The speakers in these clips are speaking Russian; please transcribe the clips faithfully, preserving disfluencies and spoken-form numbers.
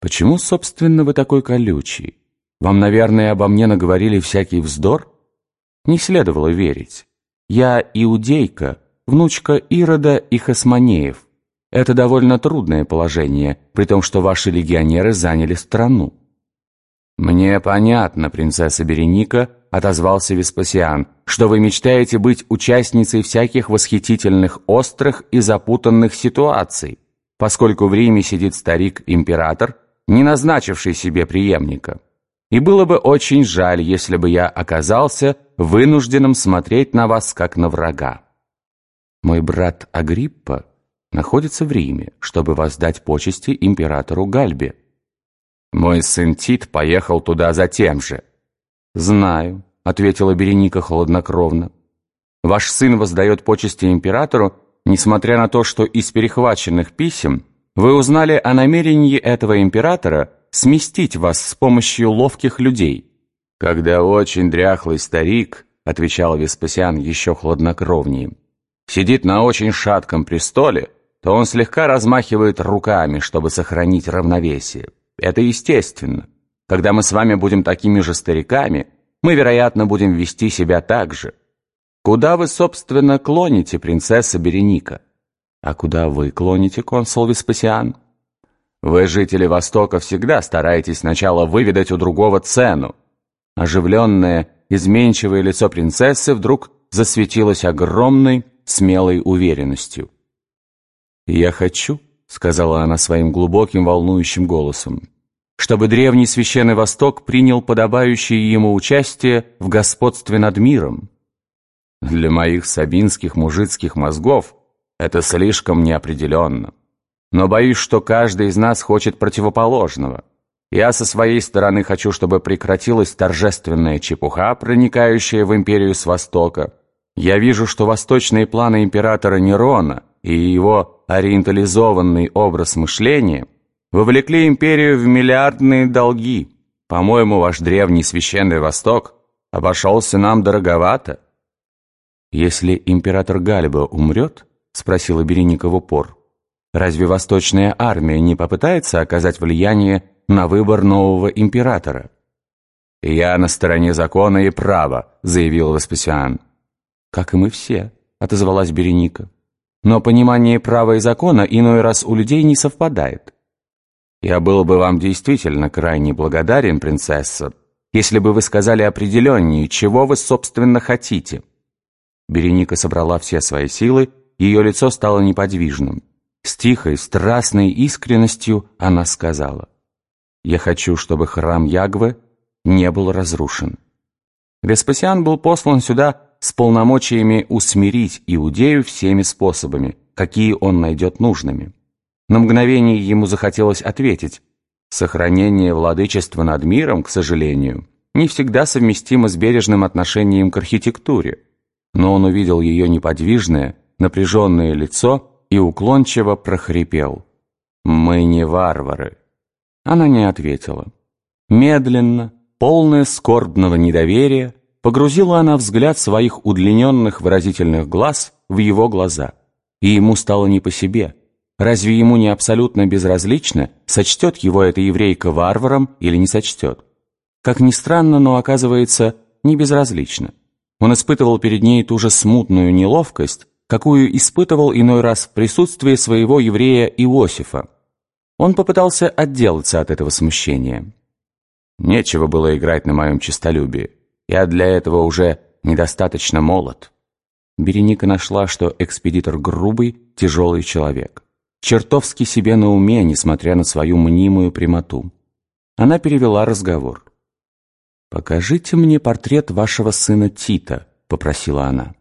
«Почему, собственно, вы такой колючий? Вам, наверное, обо мне наговорили всякий вздор?» Не следовало верить. Я иудейка, внучка Ирода и Хасмонеев. Это довольно трудное положение, при том, что ваши легионеры заняли страну. «Мне понятно, принцесса Береника», — отозвался Веспасиан, «что вы мечтаете быть участницей всяких восхитительных, острых и запутанных ситуаций, поскольку в Риме сидит старик-император, не назначивший себе преемника. И было бы очень жаль, если бы я оказался вынужденным смотреть на вас, как на врага. Мой брат Агриппа находится в Риме, чтобы воздать почести императору Гальбе. Мой сын Тит поехал туда за тем же». «Знаю», — ответила Береника хладнокровно. «Ваш сын воздает почести императору, несмотря на то, что из перехваченных писем вы узнали о намерении этого императора сместить вас с помощью ловких людей». «Когда очень дряхлый старик, — отвечал Веспасиан еще хладнокровнее, — сидит на очень шатком престоле, то он слегка размахивает руками, чтобы сохранить равновесие. Это естественно. Когда мы с вами будем такими же стариками, мы, вероятно, будем вести себя так же. Куда вы, собственно, клоните, принцесса Береника?» «А куда вы клоните, консул Веспасиан?» «Вы, жители Востока, всегда стараетесь сначала выведать у другого цену». Оживленное, изменчивое лицо принцессы вдруг засветилось огромной, смелой уверенностью. «Я хочу, — сказала она своим глубоким, волнующим голосом, — чтобы древний священный Восток принял подобающее ему участие в господстве над миром. Для моих сабинских мужицких мозгов это слишком неопределенно. Но боюсь, что каждый из нас хочет противоположного. Я со своей стороны хочу, чтобы прекратилась торжественная чепуха, проникающая в империю с Востока. Я вижу, что восточные планы императора Нерона и его ориентализованный образ мышления вовлекли империю в миллиардные долги. По-моему, ваш древний священный Восток обошелся нам дороговато». «Если император Гальба умрет, — спросила Береника в упор, — разве восточная армия не попытается оказать влияние на выбор нового императора?» «Я на стороне закона и права», — заявил Веспасиан. «Как и мы все», — отозвалась Береника. «Но понимание права и закона иной раз у людей не совпадает. Я был бы вам действительно крайне благодарен, принцесса, если бы вы сказали определеннее, чего вы, собственно, хотите». Береника собрала все свои силы, ее лицо стало неподвижным. С тихой, страстной искренностью она сказала: «Я хочу, чтобы храм Ягвы не был разрушен». Веспасиан был послан сюда с полномочиями усмирить Иудею всеми способами, какие он найдет нужными. На мгновение ему захотелось ответить: «Сохранение владычества над миром, к сожалению, не всегда совместимо с бережным отношением к архитектуре». Но он увидел ее неподвижное, напряженное лицо и уклончиво прохрипел: «Мы не варвары». Она не ответила. Медленно, полная скорбного недоверия, погрузила она взгляд своих удлиненных выразительных глаз в его глаза. И ему стало не по себе. Разве ему не абсолютно безразлично, сочтет его эта еврейка варваром или не сочтет? Как ни странно, но оказывается, не безразлично. Он испытывал перед ней ту же смутную неловкость, какую испытывал иной раз в присутствии своего еврея Иосифа. Он попытался отделаться от этого смущения. «Нечего было играть на моем честолюбии. Я для этого уже недостаточно молод». Береника нашла, что экспедитор грубый, тяжелый человек. Чертовски себе на уме, несмотря на свою мнимую прямоту. Она перевела разговор. «Покажите мне портрет вашего сына Тита», — попросила она.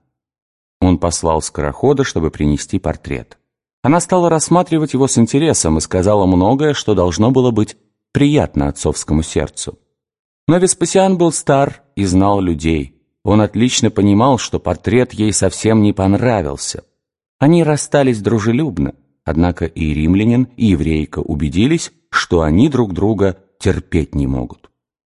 Он послал скорохода, чтобы принести портрет. Она стала рассматривать его с интересом и сказала многое, что должно было быть приятно отцовскому сердцу. Но Веспасиан был стар и знал людей. Он отлично понимал, что портрет ей совсем не понравился. Они расстались дружелюбно, однако и римлянин, и еврейка убедились, что они друг друга терпеть не могут.